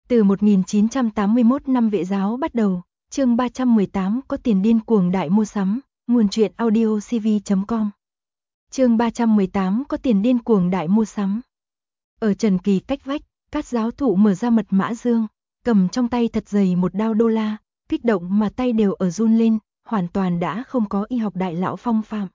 Từ 1981 năm Vệ giáo bắt đầu, chương 318 có tiền điên cuồng đại mua sắm, nguồn truyện audio cv.com. Chương 318 có tiền điên cuồng đại mua sắm. Ở Trần Kỳ cách vách, Cát giáo thụ mở ra mật mã dương, cầm trong tay thật dày một đao đô la, kích động mà tay đều ở run lên, hoàn toàn đã không có y học đại lão phong phạm.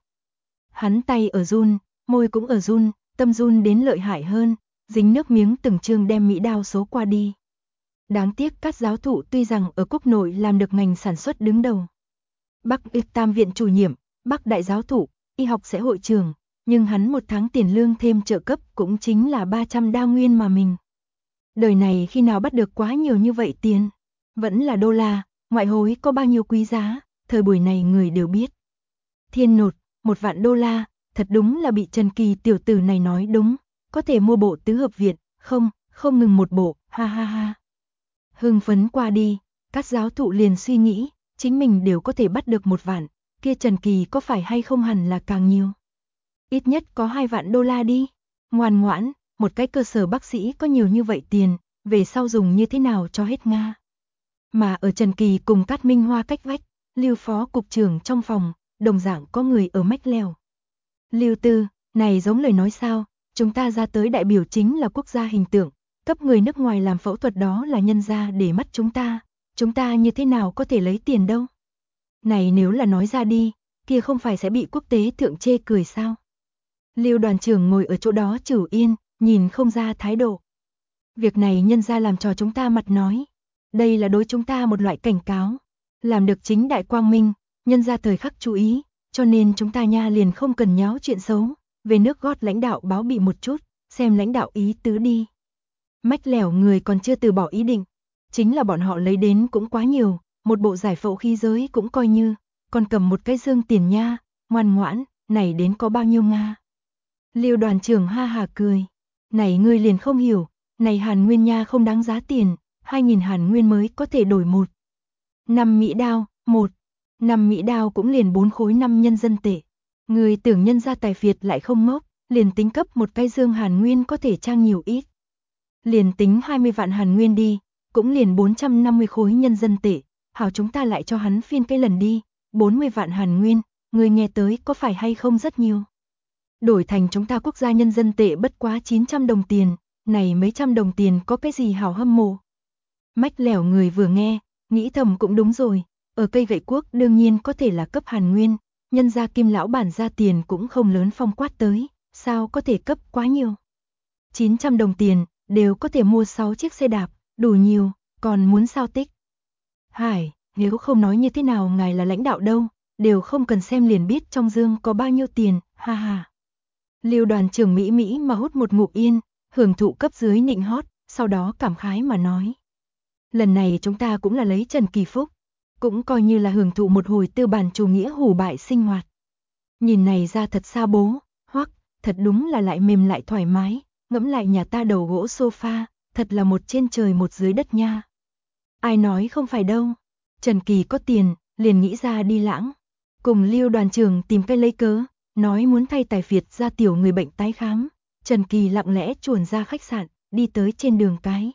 Hắn tay ở run, môi cũng ở run, tâm run đến lợi hại hơn, dính nước miếng từng chương đem mỹ đao số qua đi. Đáng tiếc Cát giáo thụ tuy rằng ở quốc nội làm được ngành sản xuất đứng đầu. Bắc Y Tam viện chủ nhiệm, Bắc đại giáo thụ, y học sẽ hội trưởng, nhưng hắn một tháng tiền lương thêm trợ cấp cũng chính là 300 đa nguyên mà mình. Đời này khi nào bắt được quá nhiều như vậy tiền? Vẫn là đô la, ngoại hối có bao nhiêu quý giá, thời buổi này người đều biết. Thiên nột, 1 vạn đô la, thật đúng là bị Trần Kỳ tiểu tử này nói đúng, có thể mua bộ tứ hợp viện, không ngừng một bộ, ha ha ha. Hưng phấn qua đi, Cát giáo thụ liền suy nghĩ, chính mình đều có thể bắt được 1 vạn, kia Trần Kỳ có phải hay không hẳn là càng nhiều. Ít nhất có 2 vạn đô la đi, ngoan ngoãn, một cái cơ sở bác sĩ có nhiều như vậy tiền, về sau dùng như thế nào cho hết Nga. Mà ở Trần Kỳ cùng Cát Minh Hoa cách vách, Lưu phó cục trưởng trong phòng, đồng dạng có người ở mách lèo. Lưu Tư, này giống lời nói sao, chúng ta ra tới đại biểu chính là quốc gia hình tượng, cấp người nước ngoài làm phẫu thuật đó là nhân ra để mắt chúng ta như thế nào có thể lấy tiền đâu. Này nếu là nói ra đi, kia không phải sẽ bị quốc tế thượng chê cười sao. Lưu đoàn trưởng ngồi ở chỗ đó trừ yên, nhìn không ra thái độ. Việc này nhân ra làm cho chúng ta mặt nói, đây là đối chúng ta một loại cảnh cáo, làm được chính đại quang minh, nhân ra thời khắc chú ý, cho nên chúng ta nha liền không cần nháo chuyện xấu, về nước gót lãnh đạo báo bị một chút, xem lãnh đạo ý tứ đi. Mách lẻo người còn chưa từ bỏ ý định, chính là bọn họ lấy đến cũng quá nhiều, một bộ giải phẫu khí giới cũng coi như, còn cầm một cái dương tiền nha, ngoan ngoãn, này đến có bao nhiêu Nga. Lưu đoàn trưởng ha hà cười, này ngươi liền không hiểu, này Hàn Nguyên nha không đáng giá tiền, 2.000 Hàn Nguyên mới có thể đổi 5 Mỹ đao, 5 Mỹ đao cũng liền 4 khối 5 nhân dân tệ. Người tưởng nhân gia tài phiệt lại không ngốc, liền tính cấp một cái dương Hàn Nguyên có thể trang nhiều ít. Liền tính 20 vạn Hàn Nguyên đi, cũng liền 450 khối nhân dân tệ, hảo chúng ta lại cho hắn phiên cái lần đi, 40 vạn Hàn Nguyên, người nghe tới có phải hay không rất nhiều. Đổi thành chúng ta quốc gia nhân dân tệ bất quá 900 đồng tiền, này mấy trăm đồng tiền có cái gì hảo hâm mộ. Mách lẻo người vừa nghe, nghĩ thầm cũng đúng rồi, ở cây gậy quốc đương nhiên có thể là cấp Hàn Nguyên, nhân gia Kim lão bản ra tiền cũng không lớn phong quát tới, sao có thể cấp quá nhiều. 900 đồng tiền, đều có thể mua 6 chiếc xe đạp, đủ nhiều, còn muốn sao tích. Hải, nếu không nói như thế nào ngài là lãnh đạo đâu, đều không cần xem liền biết trong dương có bao nhiêu tiền, ha ha. Lưu đoàn trưởng Mỹ Mỹ mà hút một ngụm yên, hưởng thụ cấp dưới nịnh hót, sau đó cảm khái mà nói. Lần này chúng ta cũng là lấy Trần Kỳ phúc, cũng coi như là hưởng thụ một hồi tư bản chủ nghĩa hủ bại sinh hoạt. Nhìn này ra thật xa bố, hoắc, thật đúng là lại mềm lại thoải mái, ngẫm lại nhà ta đầu gỗ sofa, thật là một trên trời một dưới đất nha. Ai nói không phải đâu, Trần Kỳ có tiền, liền nghĩ ra đi lãng. Cùng Lưu đoàn trưởng tìm cái lấy cớ, nói muốn thay tài phiệt ra tiểu người bệnh tái khám. Trần Kỳ lặng lẽ chuồn ra khách sạn, đi tới trên đường cái.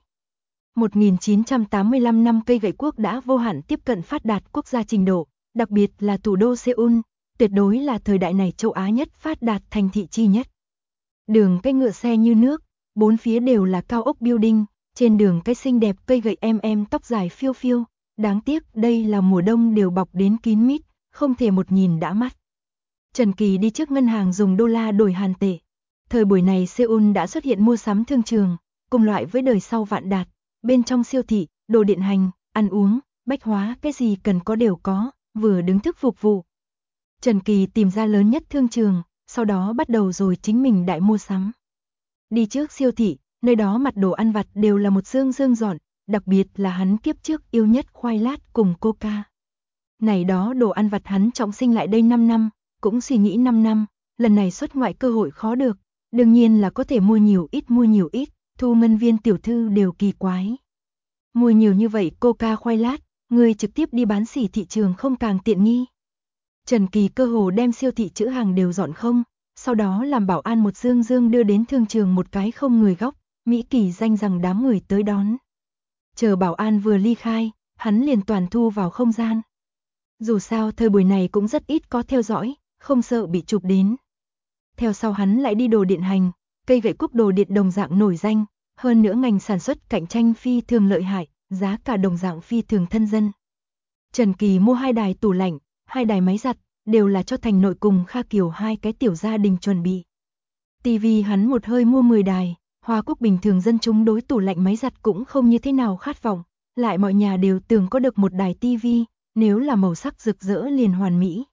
1985 năm cây gậy quốc đã vô hạn tiếp cận phát đạt quốc gia trình độ, đặc biệt là thủ đô Seoul, tuyệt đối là thời đại này châu Á nhất phát đạt thành thị chi nhất. Đường cái ngựa xe như nước, bốn phía đều là cao ốc building, trên đường cái xinh đẹp cây gậy tóc dài phiêu phiêu, đáng tiếc đây là mùa đông đều bọc đến kín mít, không thể một nhìn đã mắt. Trần Kỳ đi trước ngân hàng dùng đô la đổi Hàn tệ. Thời buổi này Seoul đã xuất hiện mua sắm thương trường, cùng loại với đời sau vạn đạt, bên trong siêu thị, đồ điện hành, ăn uống, bách hóa, cái gì cần có đều có, vừa đứng thức phục vụ. Trần Kỳ tìm ra lớn nhất thương trường, sau đó bắt đầu rồi chính mình đại mua sắm. Đi trước siêu thị, nơi đó mặt đồ ăn vặt đều là một dương dương dọn, đặc biệt là hắn kiếp trước yêu nhất khoai lát cùng coca. Này đó đồ ăn vặt hắn trọng sinh lại đây 5 năm, cũng suy nghĩ 5 năm, lần này xuất ngoại cơ hội khó được, đương nhiên là có thể mua nhiều ít, Thu ngân viên tiểu thư đều kỳ quái. Mua nhiều như vậy coca khoai lát, người trực tiếp đi bán xỉ thị trường không càng tiện nghi. Trần Kỳ cơ hồ đem siêu thị chữ hàng đều dọn không, sau đó làm bảo an một dương đưa đến thương trường một cái không người góc, Mỹ Kỳ danh rằng đám người tới đón. chờ bảo an vừa ly khai, hắn liền toàn thu vào không gian. Dù sao thời buổi này cũng rất ít có theo dõi, không sợ bị chụp đến. Theo sau hắn lại đi đồ điện hành, cây gậy cúc đồ điện đồng dạng nổi danh, hơn nữa ngành sản xuất cạnh tranh phi thường lợi hại, giá cả đồng dạng phi thường thân dân. Trần Kỳ mua 2 đài tủ lạnh, 2 đài máy giặt, đều là cho Thành Nội cùng Kha Kiều 2 cái tiểu gia đình chuẩn bị. TV hắn một hơi mua 10 đài, Hoa Quốc bình thường dân chúng đối tủ lạnh máy giặt cũng không như thế nào khát vọng, lại mọi nhà đều tưởng có được một đài TV, nếu là màu sắc rực rỡ liền hoàn mỹ.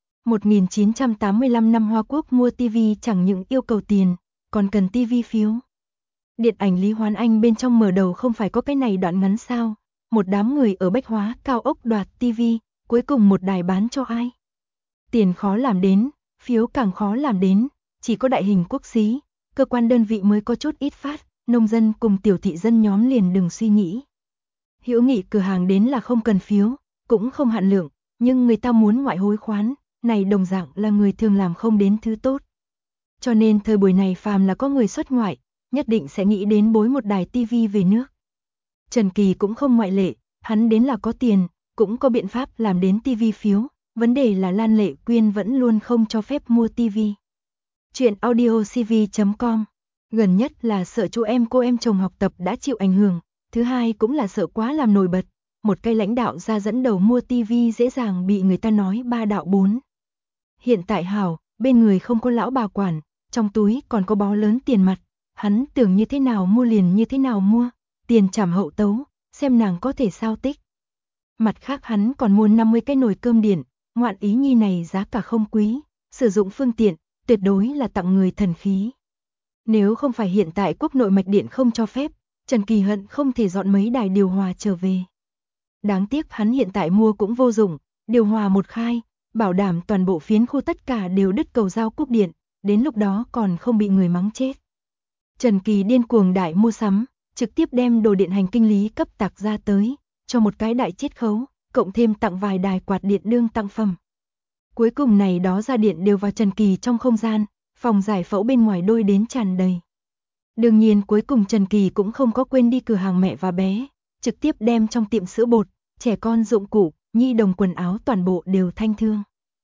1985 năm Hoa Quốc mua TV chẳng những yêu cầu tiền, còn cần TV phiếu. Điện ảnh Lý Hoán Anh bên trong mở đầu không phải có cái này đoạn ngắn sao, một đám người ở Bách Hóa cao ốc đoạt TV, cuối cùng một đài bán cho ai? Tiền khó làm đến, phiếu càng khó làm đến, chỉ có đại hình quốc xí, cơ quan đơn vị mới có chút ít phát, nông dân cùng tiểu thị dân nhóm liền đừng suy nghĩ. Hữu nghị cửa hàng đến là không cần phiếu, cũng không hạn lượng, nhưng người ta muốn ngoại hối khoán, này đồng dạng là người thường làm không đến thứ tốt. Cho nên thời buổi này phàm là có người xuất ngoại, nhất định sẽ nghĩ đến bối một đài TV về nước. Trần Kỳ cũng không ngoại lệ, hắn đến là có tiền, cũng có biện pháp làm đến TV phiếu, vấn đề là Lan Lệ Quyên vẫn luôn không cho phép mua TV. Chuyện audiocv.com. Gần nhất là sợ chú em cô em chồng học tập đã chịu ảnh hưởng, thứ hai cũng là sợ quá làm nổi bật, một cây lãnh đạo ra dẫn đầu mua TV dễ dàng bị người ta nói ba đạo bốn. Hiện tại hảo, bên người không có lão bà quản, trong túi còn có bó lớn tiền mặt, hắn tưởng như thế nào mua liền như thế nào mua, tiền trảm hậu tấu, xem nàng có thể sao tích. Mặt khác hắn còn mua 50 cái nồi cơm điện, ngoạn ý nhi này giá cả không quý, sử dụng phương tiện, tuyệt đối là tặng người thần khí. Nếu không phải hiện tại quốc nội mạch điện không cho phép, Trần Kỳ hận không thể dọn mấy đài điều hòa trở về. Đáng tiếc hắn hiện tại mua cũng vô dụng, điều hòa một khai, bảo đảm toàn bộ phiến khu tất cả đều đứt cầu giao cúp điện, đến lúc đó còn không bị người mắng chết. Trần Kỳ điên cuồng đại mua sắm, trực tiếp đem đồ điện hành kinh lý cấp tạc ra tới, cho một cái đại chiết khấu, cộng thêm tặng vài đài quạt điện đương tặng phẩm. Cuối cùng này đó ra điện đều vào Trần Kỳ trong không gian, phòng giải phẫu bên ngoài đôi đến tràn đầy. Đương nhiên cuối cùng Trần Kỳ cũng không có quên đi cửa hàng mẹ và bé, trực tiếp đem trong tiệm sữa bột, trẻ con dụng cụ, nhi đồng quần áo toàn bộ đều thanh thương.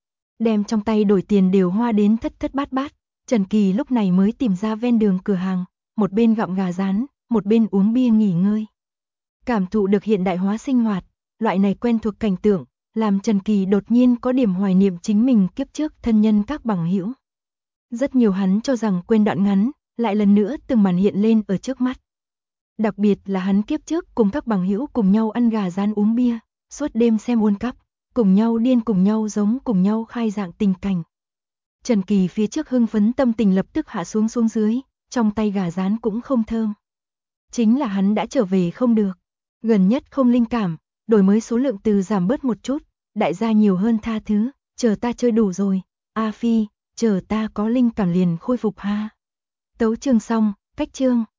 Đem trong tay đổi tiền đều hoa đến thất thất bát bát, Trần Kỳ lúc này mới tìm ra ven đường cửa hàng, một bên gặm gà rán, một bên uống bia nghỉ ngơi. Cảm thụ được hiện đại hóa sinh hoạt, loại này quen thuộc cảnh tượng, làm Trần Kỳ đột nhiên có điểm hoài niệm chính mình kiếp trước thân nhân các bằng hữu. Rất nhiều hắn cho rằng quên đoạn ngắn, lại lần nữa từng màn hiện lên ở trước mắt. Đặc biệt là hắn kiếp trước cùng các bằng hữu cùng nhau ăn gà rán uống bia, suốt đêm xem World Cup, cùng nhau điên cùng nhau giống cùng nhau khai dạng tình cảnh. Trần Kỳ phía trước hưng phấn tâm tình lập tức hạ xuống dưới, trong tay gà rán cũng không thơm. Chính là hắn đã trở về không được, gần nhất không linh cảm, đổi mới số lượng từ giảm bớt một chút, đại gia nhiều hơn tha thứ, chờ ta chơi đủ rồi, A Phi, chờ ta có linh cảm liền khôi phục ha. Tấu chương xong, cách chương.